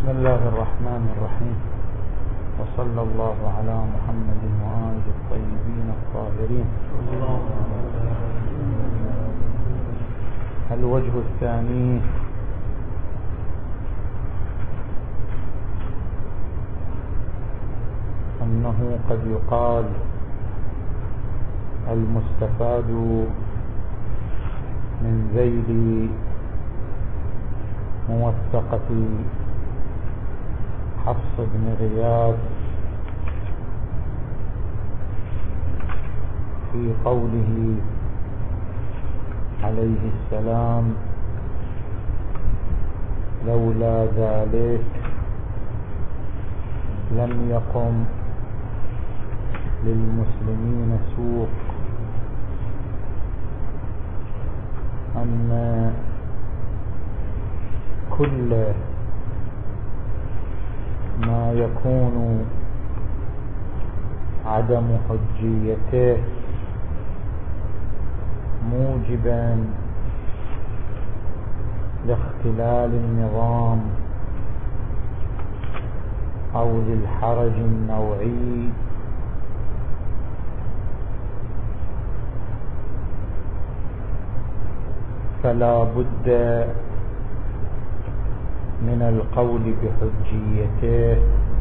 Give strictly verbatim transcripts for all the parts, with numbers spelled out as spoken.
بسم الله الرحمن الرحيم، وصلى الله على محمد وآله الطيبين الطاهرين. الوجه الثاني أنه قد يقال المستفاد من ذيل موثقة حفص بن غياث في قوله عليه السلام: لولا ذلك لم يقم للمسلمين سوق، أن كل ما يكون عدم حجيته موجبا لاختلال النظام أو للحرج النوعي فلا بد من القول بحجيته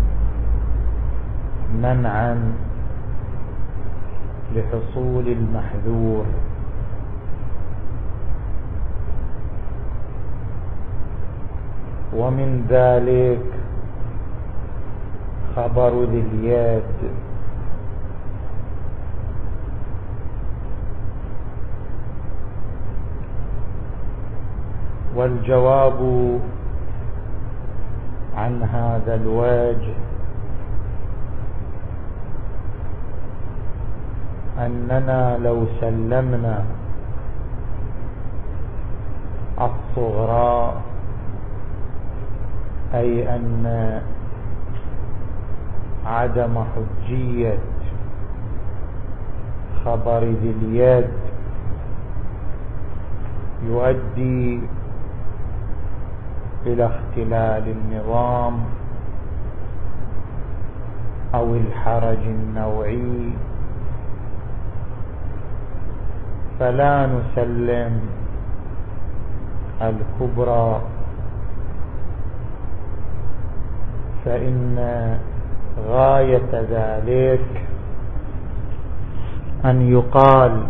منعا لحصول المحذور. ومن ذلك خبر ذي اليد، والجواب عن هذا الوجه أننا لو سلمنا الصغرى، أي أن عدم حجية خبر ذي اليد يؤدي إلى اختلال النظام أو الحرج النوعي، فلا نسلم الكبرى، فإن غاية ذلك أن يقال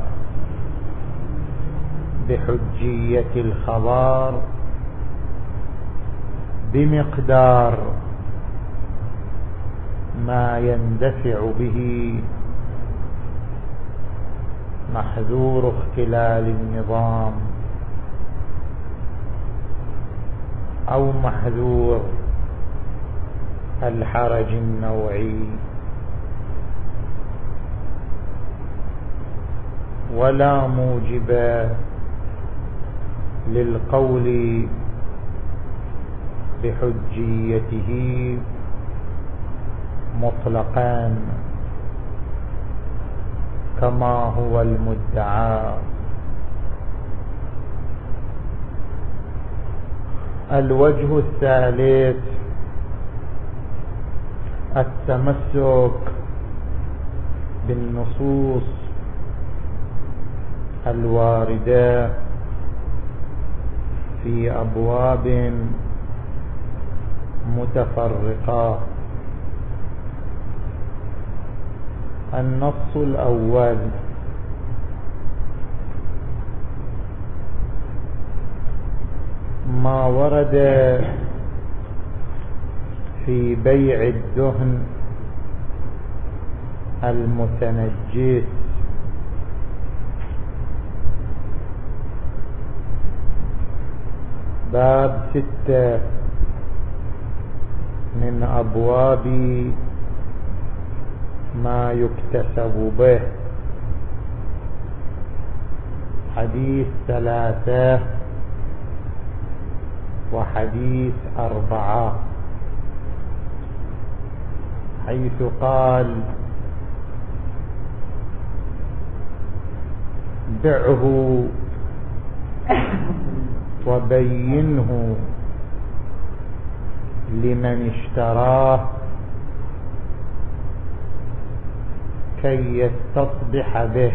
بحجية الخبر بمقدار ما يندفع به محذور اختلال النظام أو محذور الحرج النوعي، ولا موجب للقول بحجيته مطلقا كما هو المدعى. الوجه الثالث التمسك بالنصوص الواردة في أبواب متفرقة. النص الأول: ما ورد في بيع الدهن المتنجس. باب ستة من أبواب ما يكتسب به. حديث ثلاثة وحديث أربعة، حيث قال: بعه وبينه لمن اشتراه كي يستصبح به.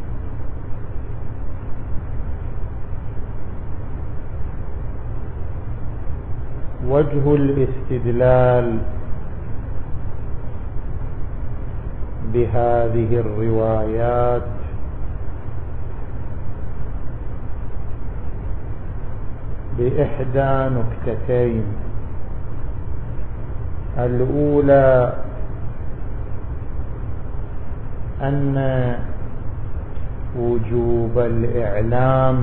وجه الاستدلال بهذه الروايات بإحدى نكتتين. الأولى أن وجوب الإعلام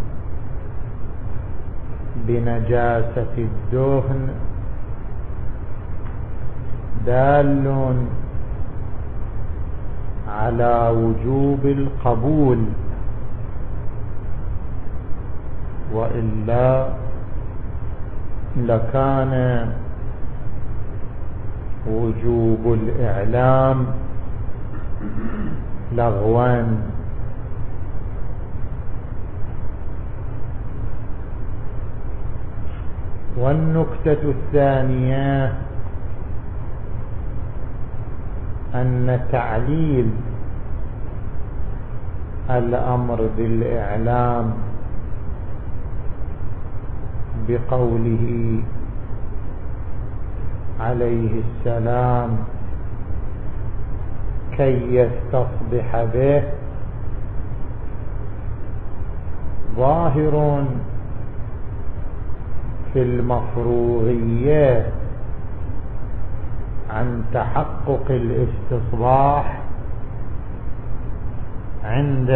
بنجاسة الدهن دال على وجوب القبول، وإلا لكان وجوب الإعلام لغوا. والنكتة الثانية أن تعليل الأمر بالإعلام بقوله عليه السلام كي يستصبح به ظاهر في المفروغية عن تحقق الاستصباح عند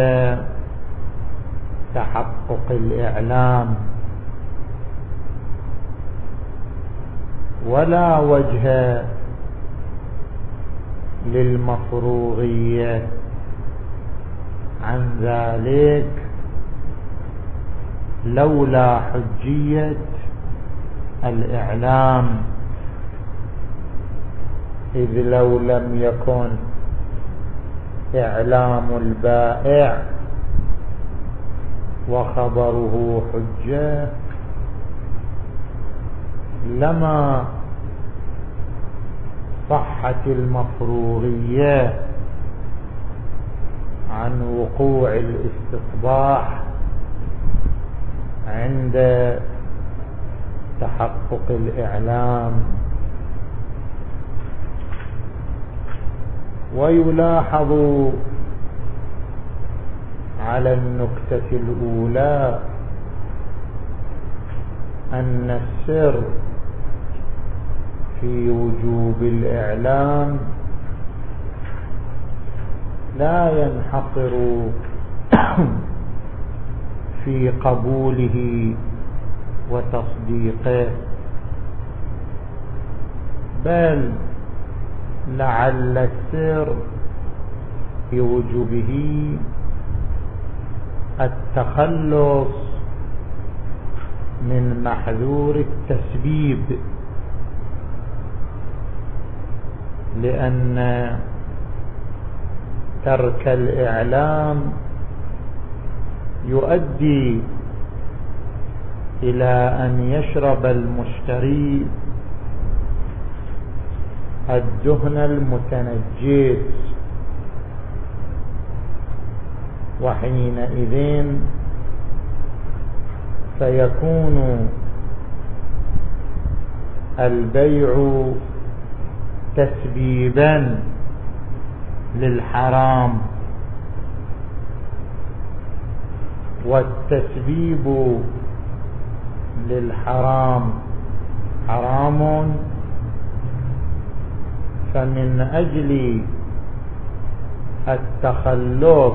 تحقق الإعلام، ولا وجه للمفروغية عن ذلك لولا حجية الإعلام، إذ لو لم يكن إعلام البائع وخبره حجة لما صحت المفروغية عن وقوع الاستصباح عند تحقق الإعلام. ويلاحظ على النكتة الأولى أن السر في وجوب الإعلام لا ينحصر في قبوله وتصديقه، بل لعل السر في وجوبه التخلص من محذور التسبيب، لأن ترك الإعلام يؤدي إلى أن يشرب المشتري الدهن المتنجس، وحينئذ فيكون البيع تسبيبا للحرام، والتسبيب للحرام حرام، فمن أجل التخلص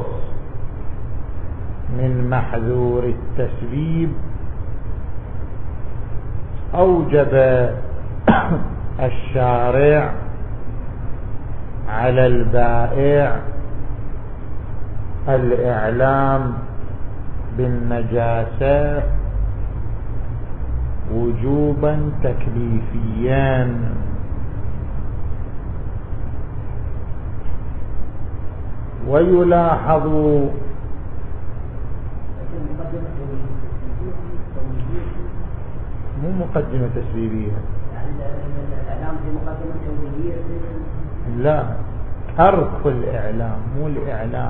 من محذور التسبيب أوجب الشارع على البائع الإعلام بالنجاسة وجوبا تكليفيا. ويلاحظ مو مقدمة تسبيبية، لا، ترك الإعلام مو الإعلام.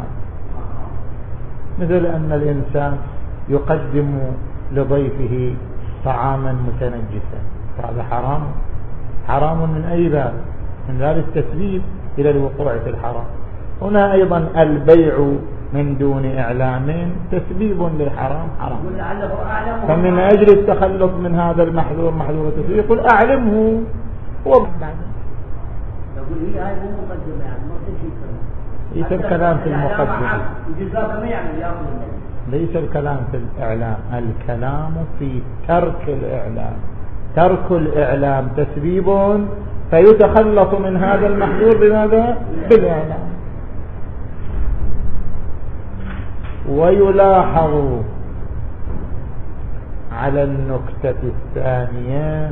مثل أن الإنسان يقدم لضيفه طعاما متنجسا، هذا حرام. حرام من أي باب؟ من باب التسبيب إلى الوقوع في الحرام. هنا أيضا البيع من دون إعلام تسبيب للحرام حرام. فمن أجل التخلص من هذا المحذور محذور التسبيب يقول أعلمه هو بعد. يقول هي هاي مو مقدمة يعني ما في شيء. ليس الكلام في المقدمة، ليس الكلام في الإعلام، الكلام في ترك الإعلام. ترك الإعلام تسبيب فيتخلص من هذا المحذور بماذا؟ بالإعلام. ويلاحظ على النكتة الثانية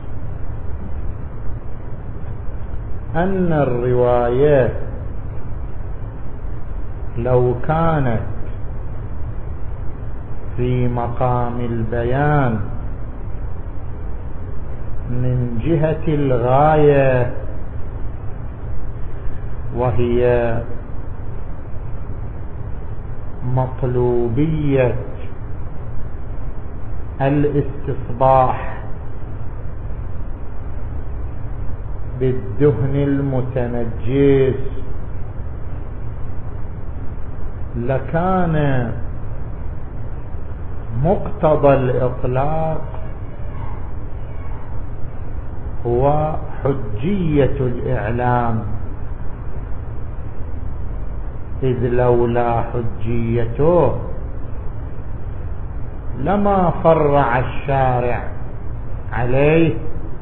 أن الروايات لو كانت في مقام البيان من جهة الغاية وهي مطلوبية الاستصباح بالدهن المتنجس لكان مقتضى الإطلاق هو حجية الإعلام، إذ لولا حجيته لما فرع الشارع عليه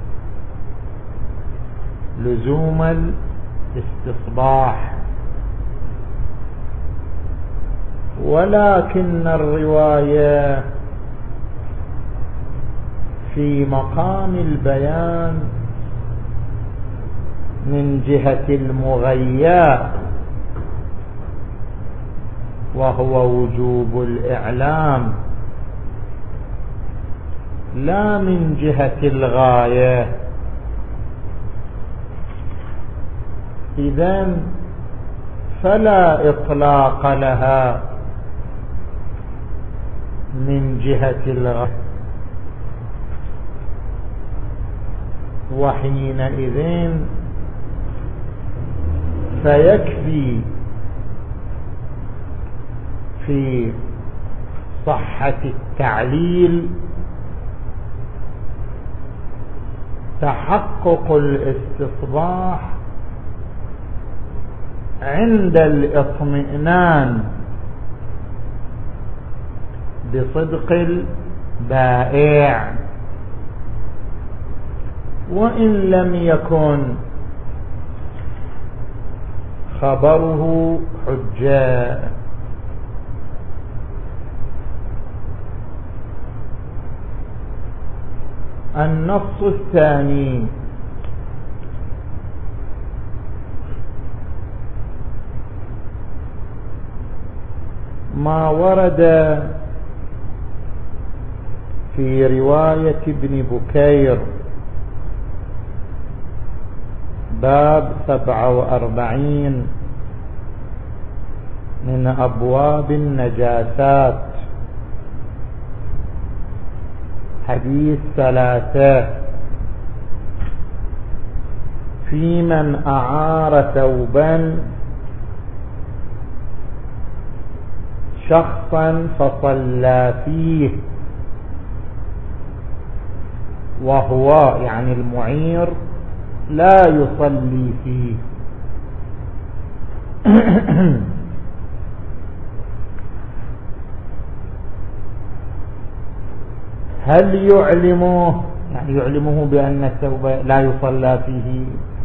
لزوم الاستصباح. ولكن الرواية في مقام البيان من جهة المغيّة وهو وجوب الإعلام لا من جهة الغاية. إذن فلا إطلاق لها من جهة الغاية، وحينئذ فيكفي في صحة التعليل تحقق الاستصباح عند الاطمئنان بصدق البائع، وإن لم يكن خبره حجة. النص الثاني ما ورد في رواية ابن بكير باب سبعة وأربعين من أبواب النجاسات، حديث ثلاثة في من أعار ثوبا شخصا فصلى فيه وهو يعني المعير لا يصلي فيه. هل يعلمه يعني يعلمه بأن الثوب لا يصلى فيه؟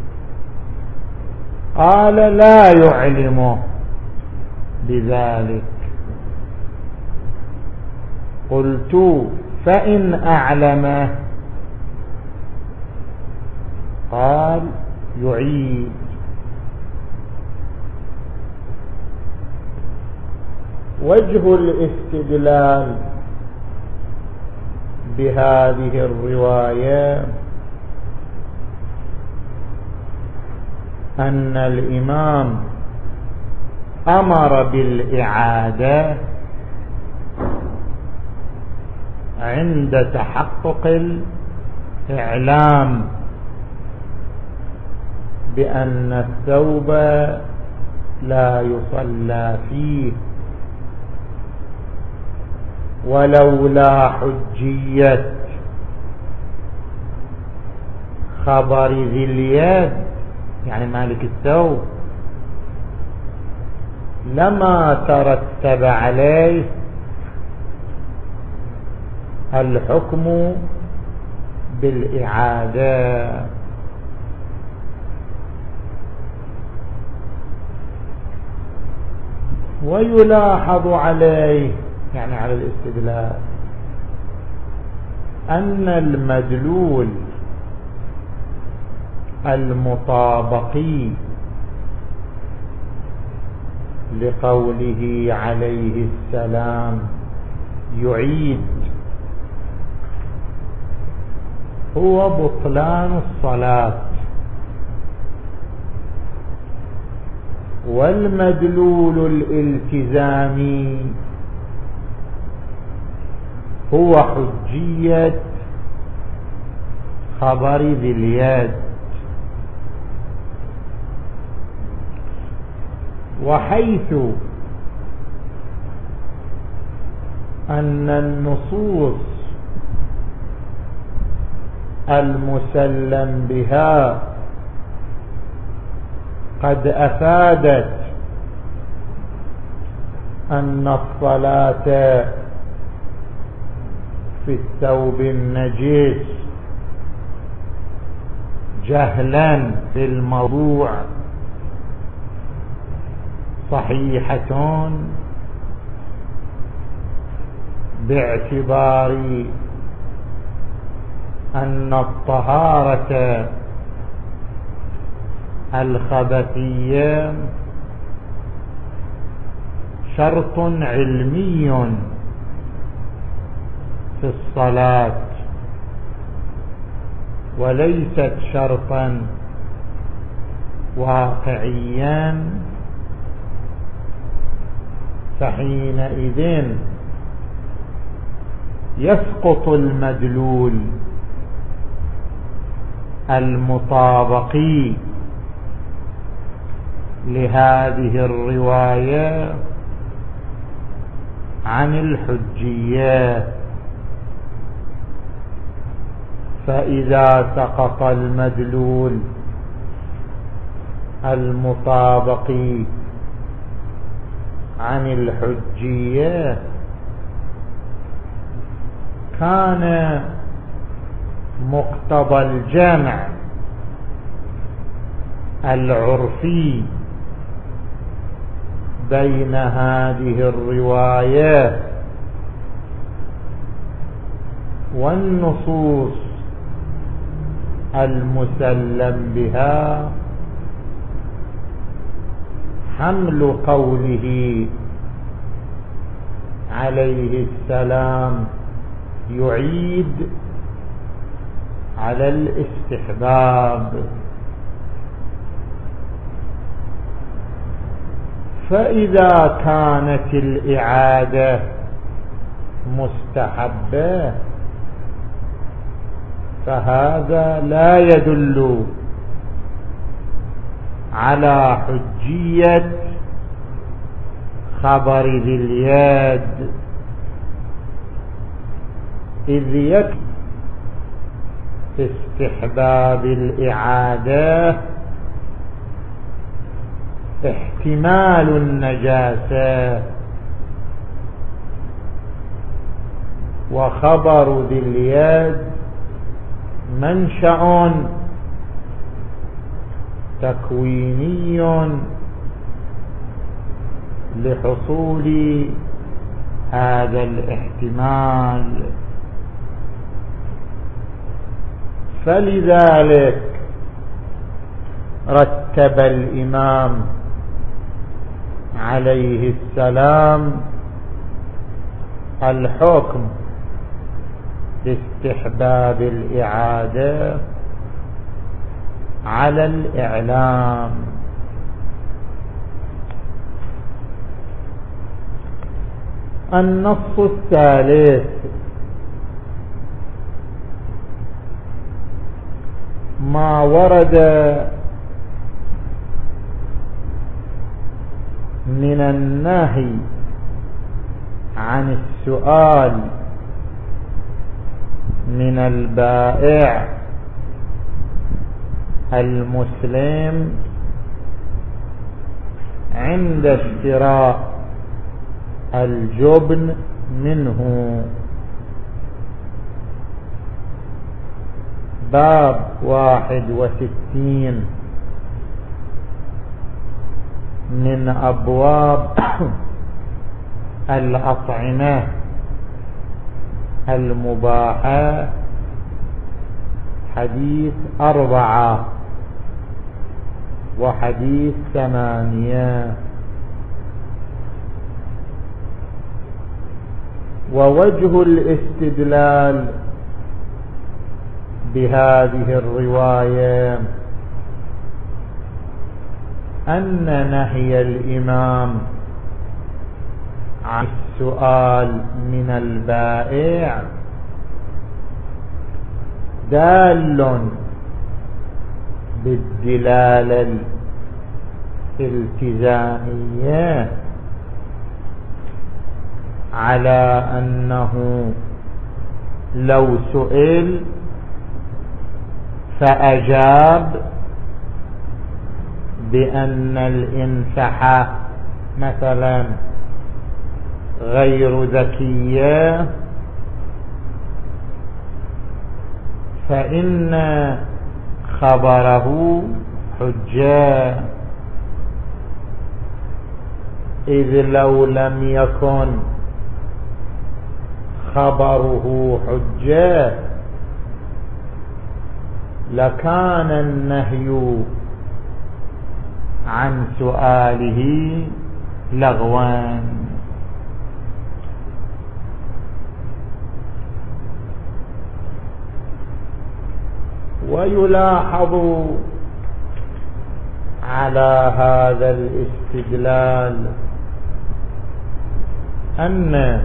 قال لا يعلمه بذلك. قلت فإن أعلمه؟ قال يعيد. وجه الاستدلال بهذه الرواية أن الإمام أمر بالإعادة عند تحقق الإعلام بأن الثوب لا يصلى فيه، ولولا حجية خبر ذي اليد يعني مالك الثوب لما ترتب عليه الحكم بالإعادة. ويلاحظ عليه يعني على الاستدلال أن المدلول المطابقي لقوله عليه السلام يعيد هو بطلان الصلاة، والمدلول الالتزامي هو حجية خبر ذي اليد. وحيث أن النصوص المسلم بها قد أفادت أن الصلاة في الثوب النجس جهلا في الموضوع صحيحة باعتبار أن الطهارة الخبثية شرط علمي في الصلاة وليست شرطا واقعيا، فحينئذ يسقط المدلول المطابقي لهذه الرواية عن الحجية. فإذا سقط المدلول المطابقي عن الحجية كان مقتضى الجمع العرفي بين هذه الروايات والنصوص المسلم بها حمل قوله عليه السلام يعيد على الاستحباب. فإذا كانت الإعادة مستحبة فهذا لا يدل على حجية خبر ذي اليد، إذ يكفي استحباب الإعادة احتمال النجاسة، وخبر ذي اليد منشأ تكويني لحصول هذا الاحتمال. فلذلك رتب الإمام عليه السلام الحكم باستحباب الإعادة على الإعلام. النص الثالث ما ورد من النهي عن السؤال من البائع المسلم عند اشتراء الجبن منه. باب واحد وستين من أبواب الأطعمة المباحة، حديث أربعة وحديث ثمانية. ووجه الاستدلال بهذه الرواية أن نهي الإمام عن السؤال من البائع دال بالدلالة الالتزامية على أنه لو سئل فأجاب بأن الإنفحة مثلا غير ذكية فإن خبره حجة، إذ لو لم يكن خبره حجة لكان النهي عن سؤاله لغوا. ويلاحظ على هذا الاستدلال أن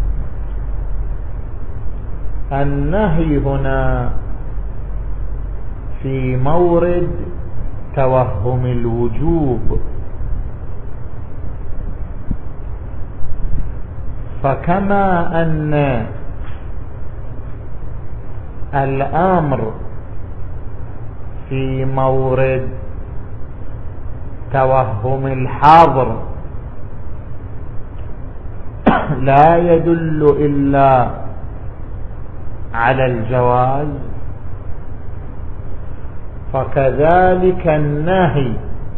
النهي هنا في مورد توهم الوجوب، فكما أن الأمر في مورد توهم الحظر لا يدل إلا على الجواز، فكذلك النهي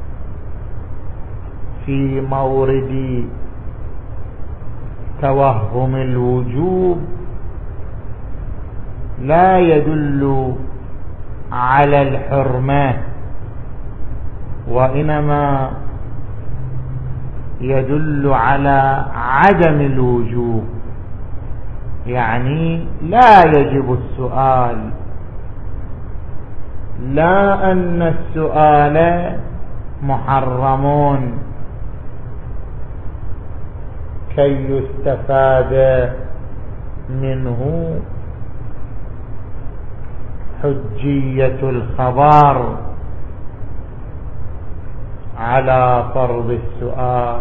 في مورد توهم الوجوب لا يدل على الحرمة، وإنما يدل على عدم الوجوب، يعني لا يجب السؤال، لا أن السؤال محرم كي يستفاد منه حجية الخبر على فرض السؤال.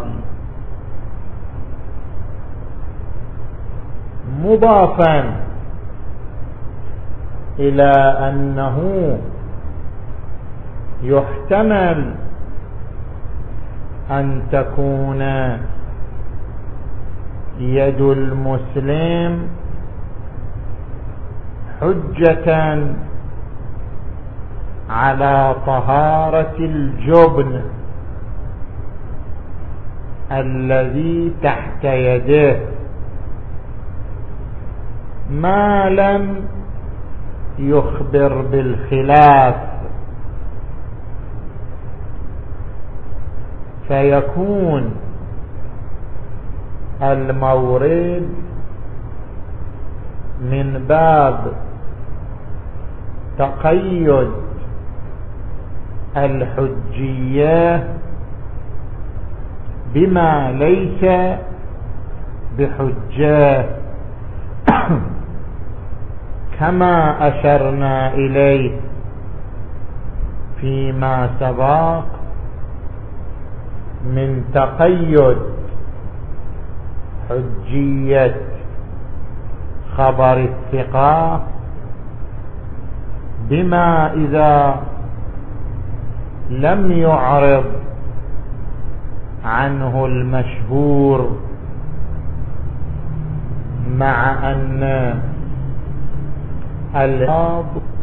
مضافا إلى أنه يحتمل أن تكون يد المسلم حجة على طهارة الجبن الذي تحت يده ما لم يخبر بالخلاف، فيكون المورد من باب تقيد الحجية بما ليس بحجة كما أشرنا إليه فيما سبق من تقيد حجية خبر الثقة بما إذا لم يعرض عنه المشهور، مع أن الخبر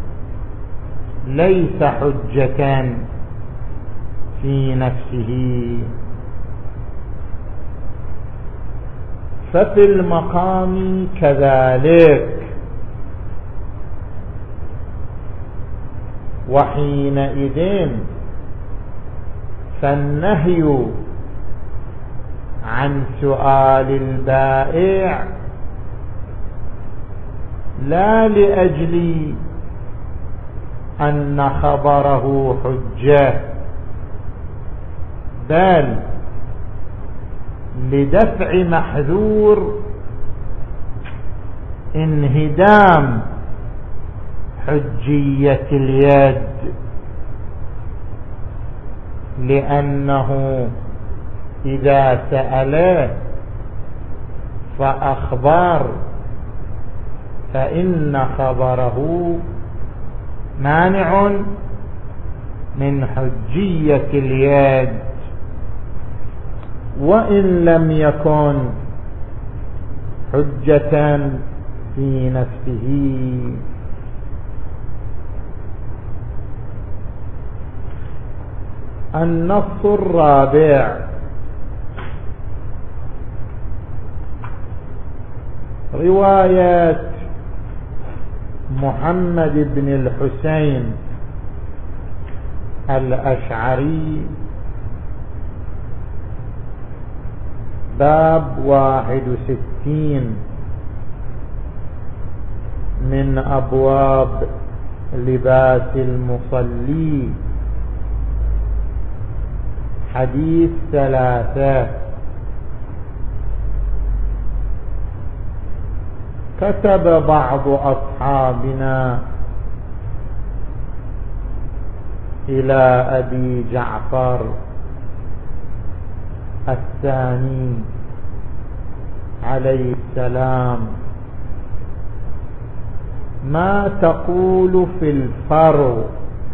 ليس حجة في نفسه. ففي المقام كذلك، وحينئذ فالنهي عن سؤال البائع لا لأجل أن خبره حجة، بل لدفع محذور انهدام حجية اليد، لأنه إذا سأله فأخبر فإن خبره مانع من حجية اليد، وإن لم يكن حجة في نفسه. النص الرابع: رواية محمد بن الحسين الأشعري، باب واحد وستين من أبواب لباس المصلي، حديث ثلاثة: كتب بعض أصحابنا إلى أبي جعفر الثاني عليه السلام: ما تقول في الفرو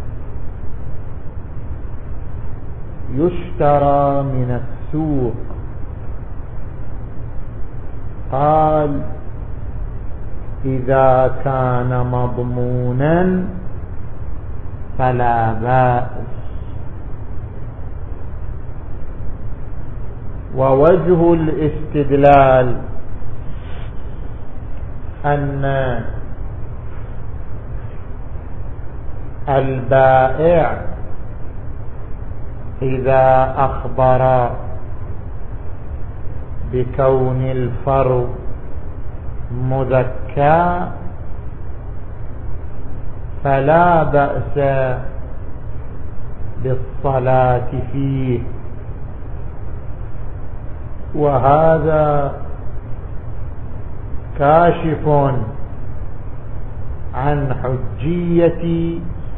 يشترى من السوق؟ قال: إذا كان مضمونا فلا بأس. ووجه الاستدلال أن البائع إذا أخبر بكون الفرو مذكى فلا بأس بالصلاة فيه، وهذا كاشف عن حجية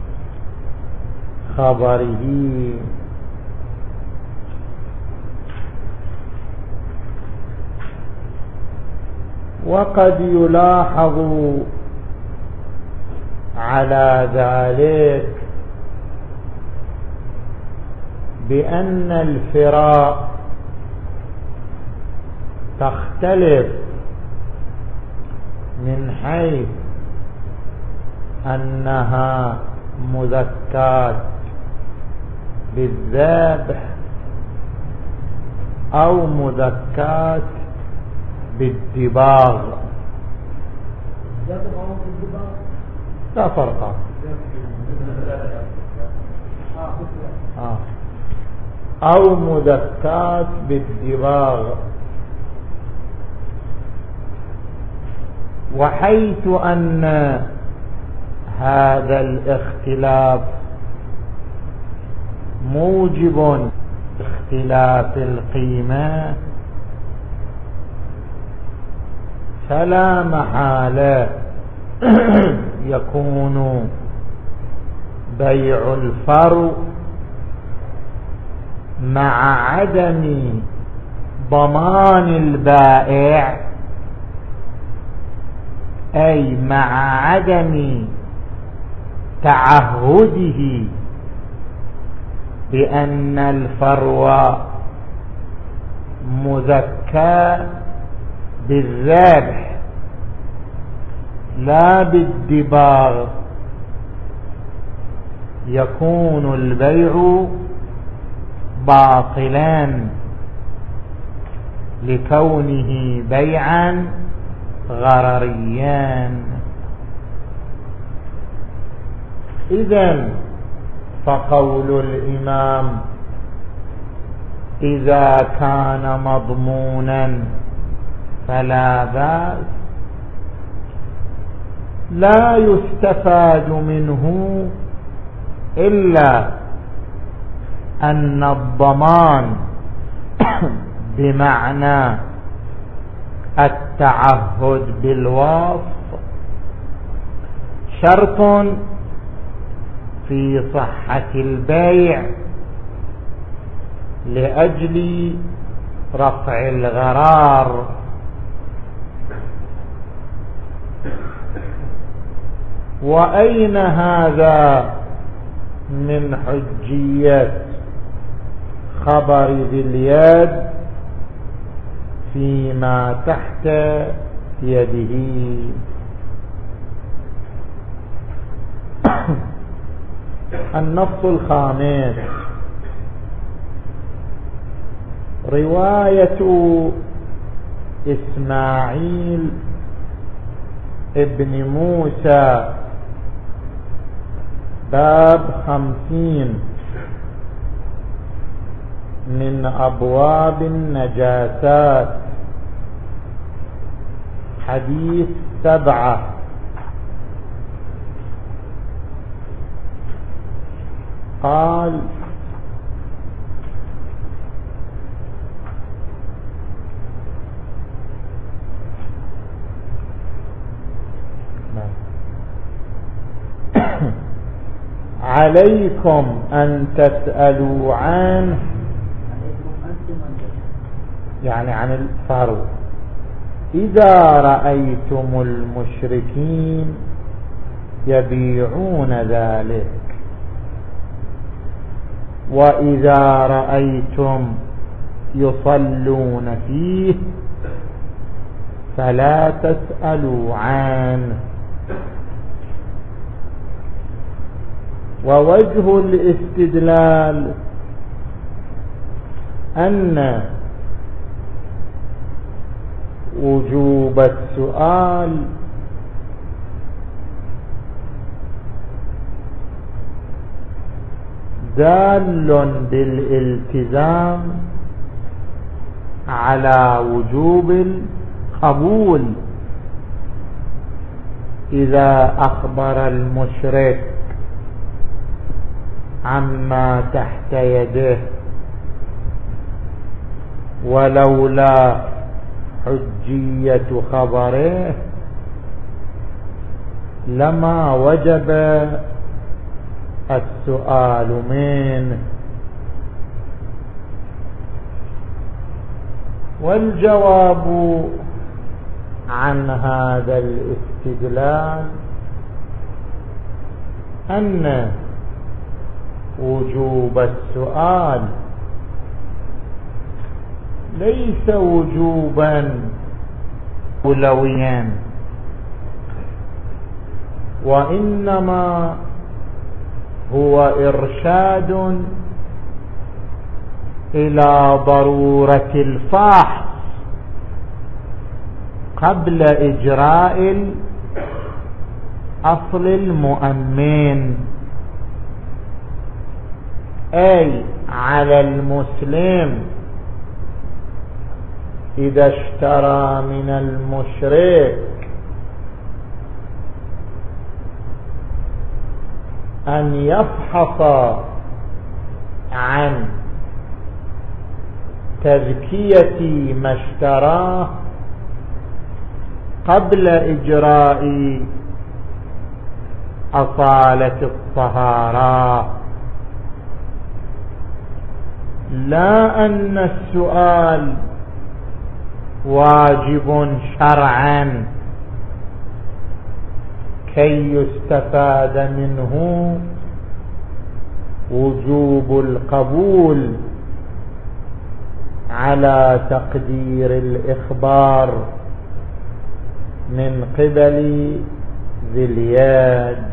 خبره. وقد يلاحظ على ذلك بأن الفراء تختلف من حيث أنها مذكات بالذبح أو مذكات بالدباغ، لا فرق. آه. أو مذكات بالدباغ. وحيث أن هذا الاختلاف موجب اختلاف القيمة فلا محالة يكون بيع الفرع مع عدم ضمان البائع، أي مع عدم تعهده بأن الفرع مذكى بالذبح لا بالدباغ، يكون البيع باطلا لكونه بيعا غرريا. إذن فقول الإمام إذا كان مضمونا فلا بأس لا يستفاد منه إلا أن الضمان بمعنى التعهد بالوصف شرط في صحة البيع لأجل رفع الغرار. وأين هذا من حجية خبر ذي اليد فيما تحت يده؟ النص الخامس رواية إسماعيل ابن موسى باب خمسين من أبواب النجاسات حديث سبعة. قال عليكم أن تسألوا عنه، يعني عن الفرو، إذا رأيتم المشركين يبيعون ذلك، وإذا رأيتم يصلون فيه فلا تسألوا عنه. ووجه الاستدلال أن وجوب السؤال دال بالالتزام على وجوب القبول إذا أخبر المشرك عما تحت يده، ولولا حجية خبره لما وجب السؤال منه. والجواب عن هذا الاستدلال أن وجوب السؤال ليس وجوبا أولويا، وإنما هو إرشاد إلى ضرورة الفحص قبل إجراء الأصل المؤمن، أي على المسلم إذا اشترى من المشرك أن يفحص عن تزكية ما اشتراه قبل إجراء أصالة الطهارة، لا أن السؤال واجب شرعا كي يستفاد منه وجوب القبول على تقدير الإخبار من قبل ذي اليد.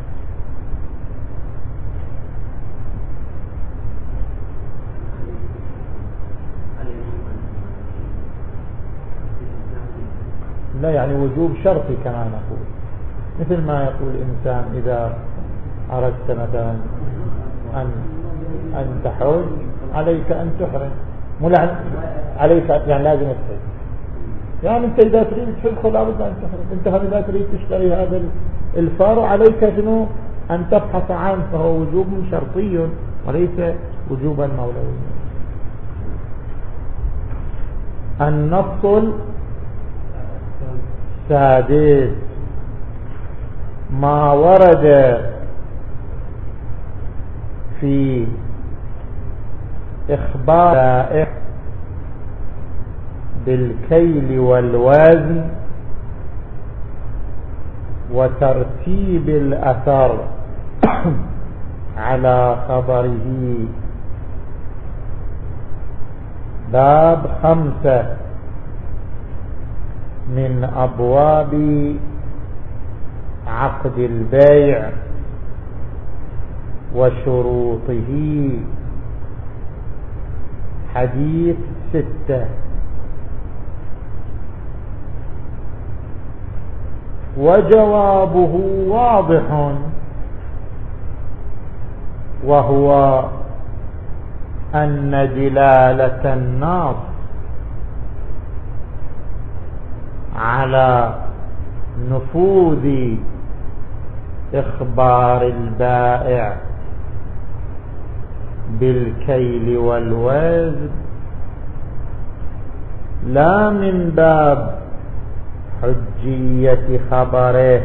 لا يعني وجوب شرطي كما نقول، مثل ما يقول الإنسان إذا أردت مثلا أن أن تحج عليك أن تحرم، مو عليك يعني لازم تحج، يعني أنت إذا تريد تحج لابد أن تحرم، أنت إذا تريد تشتري هذا الفار عليك شنو أن تبحث عنه، فهو وجوب شرطي وليس وجوبا مولويا. النص السادس ما ورد في إخبار بالكيل والوزن وترتيب الأثر على خبره. باب خمسة من أبواب عقد البيع وشروطه. حديث ستة. وجوابه واضح، وهو أن دلالة النص على نفوذ إخبار البائع بالكيل والوزن لا من باب حجية خبره،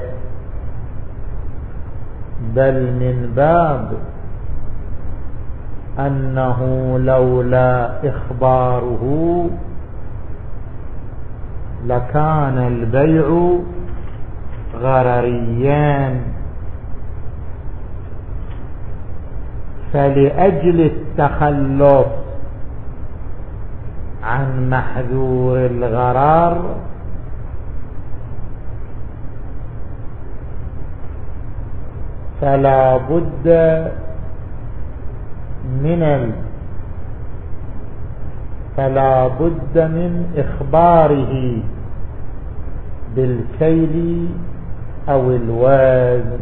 بل من باب أنه لولا إخباره لكان البيع غرريا. فلأجل التخلص عن محذور الغرر فلا بد من ال... فلا بد من إخباره بالكيل أو الوزن.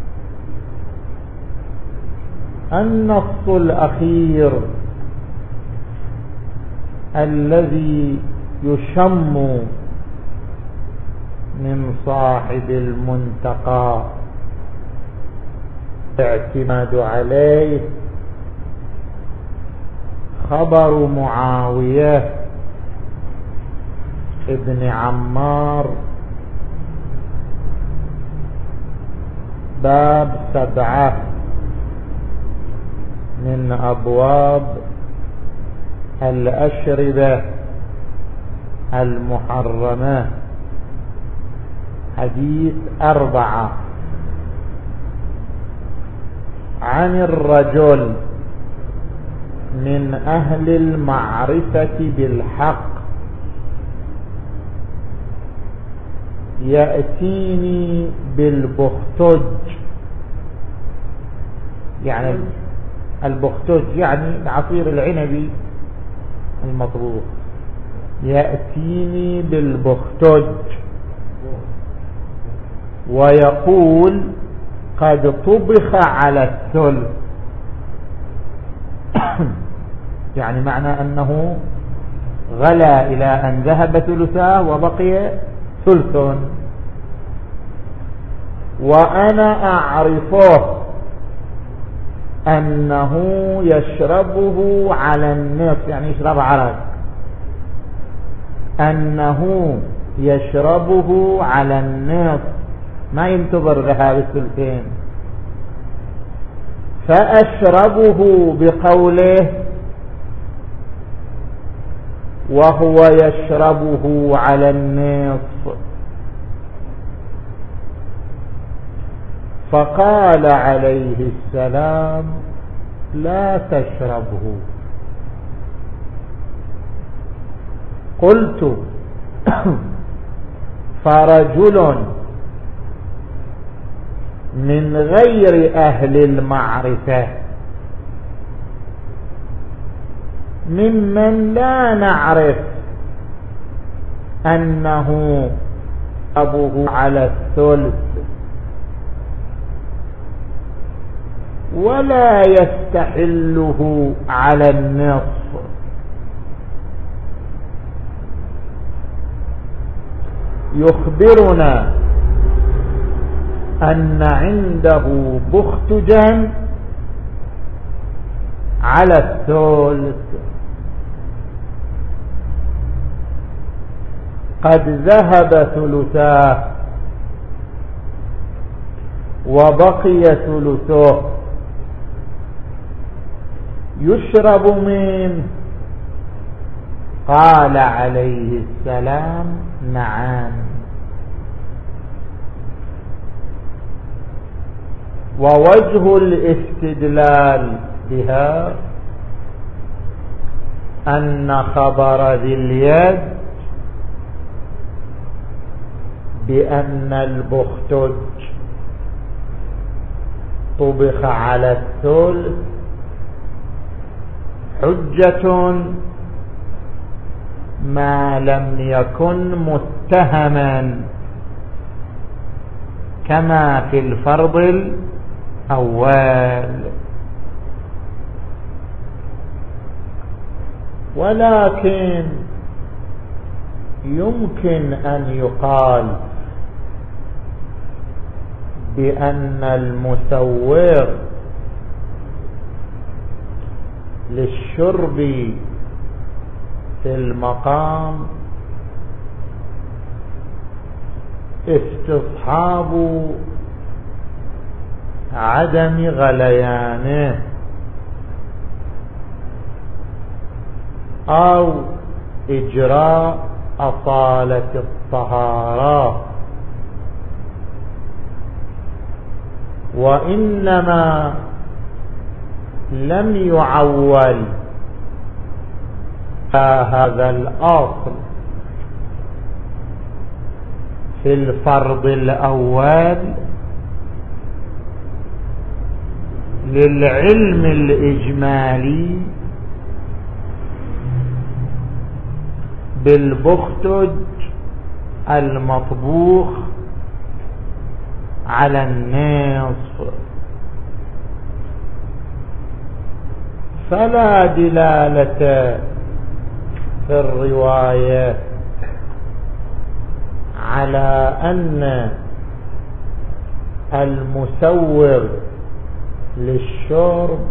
النص الأخير الذي يشم من صاحب المنتقى الاعتماد عليه خبر معاوية ابن عمار، باب سبعة من أبواب الأشربة المحرمة. حديث أربعة. عن الرجل من أهل المعرفة بالحق يأتيني بالبختج، يعني البختج يعني عصير العنب المطبوخ، يأتيني بالبختج ويقول قد طبخ على الثلث، يعني معنى أنه غلا إلى أن ذهب ثلثاه وبقي ثلث، وأنا أعرفه أنه يشربه على النصف، يعني يشرب عرق، أنه يشربه على النصف، ما ينتظر ذهاب الثلثين. فأشربه بقوله وهو يشربه على النصف، فقال عليه السلام لا تشربه. قلت فرجل من غير أهل المعرفة ممن لا نعرف أنه أبوه على الثلث ولا يستحله على النصف، يخبرنا أن عنده بختجا على الثلث قد ذهب ثلثاه وبقي ثلثه، يشرب منه. قال عليه السلام نعم. ووجه الاستدلال بها أن خبر ذي اليد بأن البختج طبخ على الثلث حجة ما لم يكن متهما كما في الفرض الأول. ولكن يمكن أن يقال بأن المسوغ للشرب في المقام استصحاب عدم غليانه أو إجراء أصالة الطهارة، وإنما لم يعول هذا الأصل في الفرض الأول للعلم الإجمالي بالبختج المطبوخ على النصف، فلا دلالة في الرواية على أن المسوغ للشرب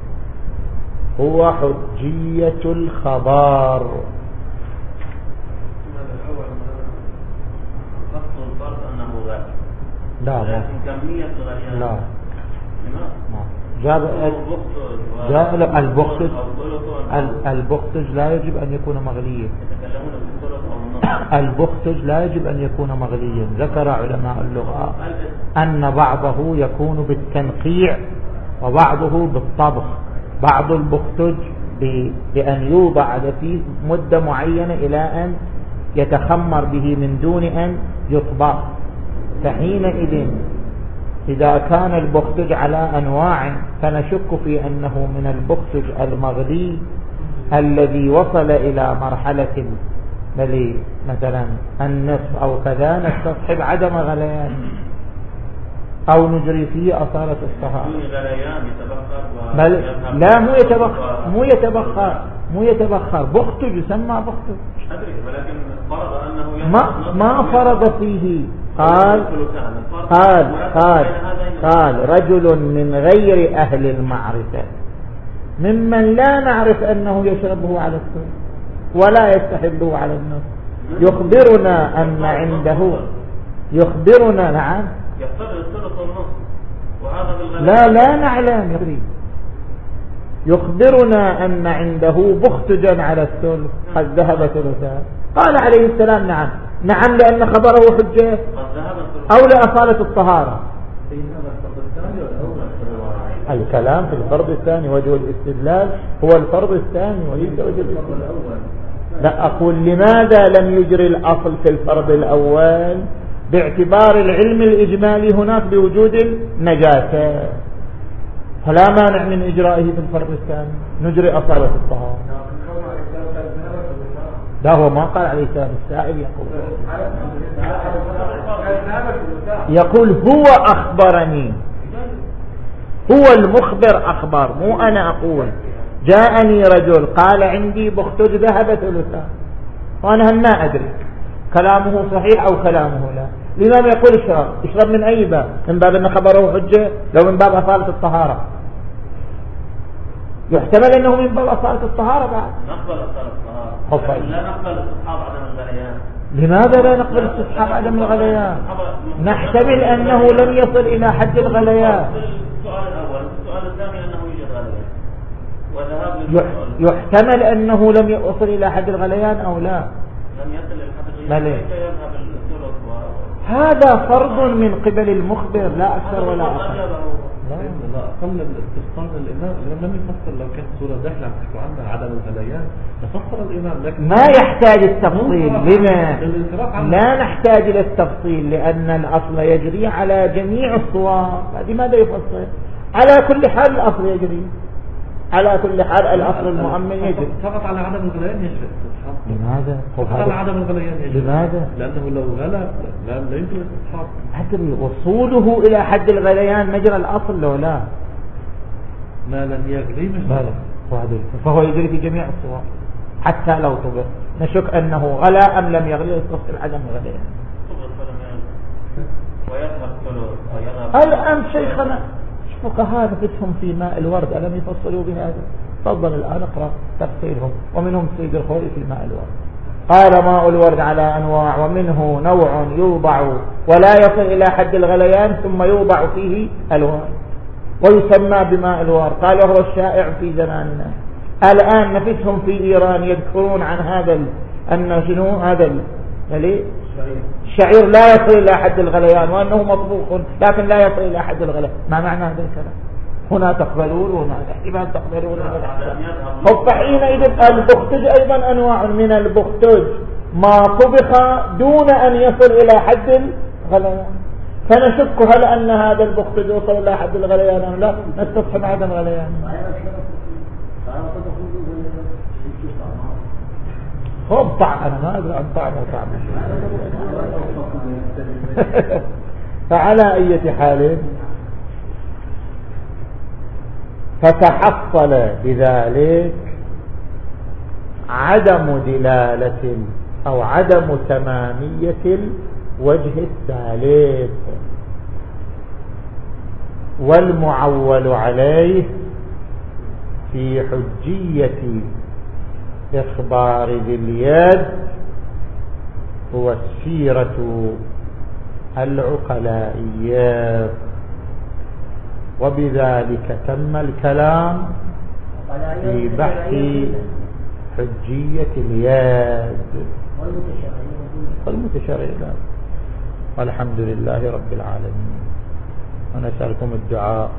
هو حجية الخبر. لا لا لا جاء جاء البختج البختج لا يجب أن يكون مغليا، البختج لا يجب أن يكون مغليا. ذكر علماء اللغة أن بعضه يكون بالتنقيع وبعضه بالطبخ. بعض البختج بأن يوضع فيه مدة معينة إلى أن يتخمر به من دون أن يطبخ، فحينئذ إذا كان البختج على أنواع فنشك في أنه من البختج المغلي الذي وصل إلى مرحلة بل مثلا النصف أو كذا نستصحب عدم غليان أو نجري فيه أصالة الطهارة. بل لا مو يتبخر مو يتبخر مو يتبخر بختج يسمى بختج، ما ما فرض فيه. قال قال قال قال رجل من غير أهل المعرفة ممن لا نعرف أنه يشربه على السنة ولا يستحله على النص يخبرنا أن عنده يخبرنا نعم يقتضي الثلث والنصف وهذا بالغالب لا لا نعلم يدري يخبرنا أن عنده بختجا على الثلث قد ذهب ثلثان قال عليه السلام نعم نعم لأن خبره حجة أو لأصالة الطهارة الكلام في الفرض الثاني وجه الاستدلال هو الفرض الثاني وليس وجه الاستدلال لا أقول لماذا لم يجري الأصل في الفرض الأول باعتبار العلم الإجمالي هناك بوجود النجاسة فلا مانع من إجرائه في الفرض الثاني نجري أصالة الطهارة ده هو ما قال عليه السلام السائل يقول يقول هو أخبرني هو المخبر أخبر مو أنا أقول جاءني رجل قال عندي بختج ذهب ثلثا وأنا ما أدري كلامه صحيح أو كلامه لا لماذا يقول اشرب اشرب من أي باب من باب أن خبره حجة لو من باب أصالة الطهارة يحتمل أنه من باب أصالة الطهارة بعد نقبل أصالة الطهارة لا نقبل استصحاب عدم الغليان لماذا لا نقبل استصحاب عدم الغليان نحتمل أنه لم يصل إلى حد الغليان السؤال الأول السؤال الثاني أنه يوجد غليان وذهاب يحتمل أنه لم يصل إلى حد الغليان أو لا لم يصل إلى حد الغليان كيف يذهب الثلث هذا فرض من قبل المخبر لا أكثر ولا أقل لا لا أقل الاستفسار الإمام الإمام لم يفسر لو كانت سورة داخلة عم تحكوا عنها عدم الغليان تفسر الإمام لكن ما يحتاج التفصيل لما لا نحتاج إلى التفصيل لأن الأصل يجري على جميع الصور هذه ماذا يفصل على كل حال الأصل يجري على كل حال الأصل المؤمن يجري فقط على عدم الغليان يجري لماذا؟ فقط على عدم الغليان يجري لماذا؟ لأنه لو غلى لا لا يمكن الاستصحاب أدري وصوله إلى حد الغليان مجرى الأصل لو لا ما لم يجري مش ماذا؟ فهو يجري في جميع الصور حتى لو طبق نشك أنه غلى أم لم يغلي يتصل عدم الغليان ويذهب الثلث الآن شيخنا فقهاء نفسهم في ماء الورد ألم يفصلوا بهذا تفضل الآن اقرأ تفصيلهم ومنهم سيد الخوي في ماء الورد قال ماء الورد على أنواع ومنه نوع يوضع ولا يصل إلى حد الغليان ثم يوضع فيه الوان ويسمى بماء الورد قال وهو الشائع في زماننا الآن نفسهم في إيران يذكرون عن هذا أن شنو هذا الشعير لا يصل إلى حد الغليان وأنه مطبوخ لكن لا يصل إلى حد الغليان ما معنى هذا الكلام هنا تقبلون وهنا احتمال تقبلون فحينئذ البختج أيضا أنواع من البختج ما طبخ دون أن يصل إلى حد الغليان فنشك هل أن هذا البختج يصل إلى حد الغليان أم لا نستصحب عدم الغليان هو طعم أنا ما أدري عن طعم وطعم فعلى أي حال فتحصل بذلك عدم دلالة أو عدم تمامية الوجه الثالث والمعول عليه في حجية إخبار ذي اليد هو السيرة العقلائية وبذلك تم الكلام في بحث حجية اليد والمتشرعين والحمد لله رب العالمين ونسألكم الدعاء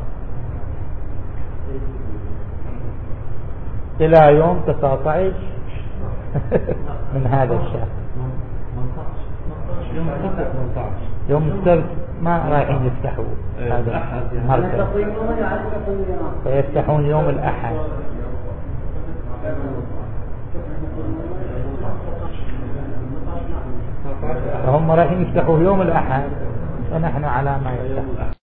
إلى يوم تسعة عشر من هذا الشهر يوم السبت ما رايحين يفتحوا هذا المركز فيفتحون يوم الأحد هم رايحين يفتحوا يوم الأحد ونحن على ما يفتح